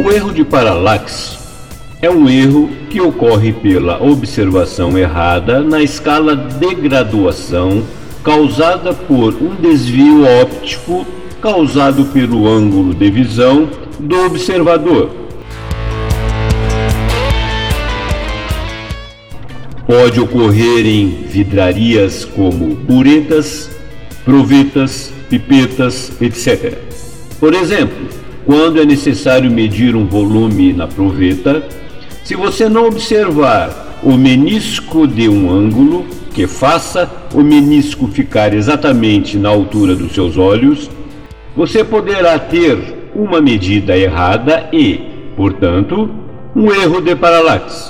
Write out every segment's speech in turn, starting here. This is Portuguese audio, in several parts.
O erro de paralaxe é um erro que ocorre pela observação errada na escala de graduação causada por um desvio óptico causado pelo ângulo de visão do observador. Pode ocorrer em vidrarias como buretas, provetas, pipetas, etc. Por exemplo, quando é necessário medir um volume na proveta, se você não observar o menisco de um ângulo que faça o menisco ficar exatamente na altura dos seus olhos, você poderá ter uma medida errada e, portanto, um erro de paralaxe.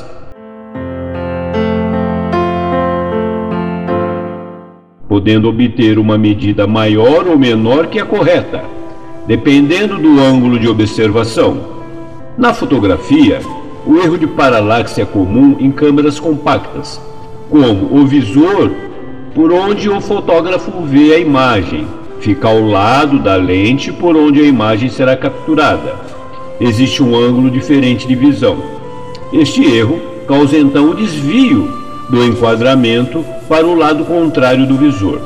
Podendo obter uma medida maior ou menor que a correta, dependendo do ângulo de observação. Na fotografia, o erro de paralaxe é comum em câmeras compactas, como o visor por onde o fotógrafo vê a imagem, fica ao lado da lente por onde a imagem será capturada. Existe um ângulo diferente de visão. Este erro causa então o desvio do enquadramento para o lado contrário do visor.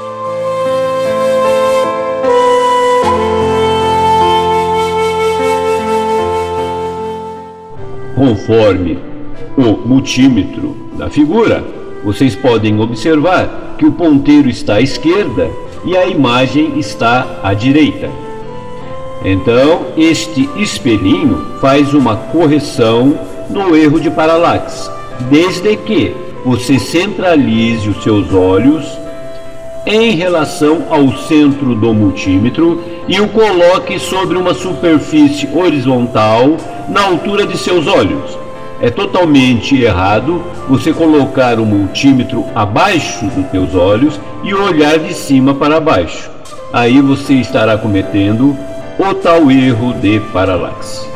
Conforme o multímetro da figura, vocês podem observar que o ponteiro está à esquerda e a imagem está à direita. Então, este espelhinho faz uma correção no erro de paralaxe, desde que você centralize os seus olhos em relação ao centro do multímetro e o coloque sobre uma superfície horizontal na altura de seus olhos. É totalmente errado você colocar o multímetro abaixo dos seus olhos e olhar de cima para baixo. Aí você estará cometendo o tal erro de paralaxe.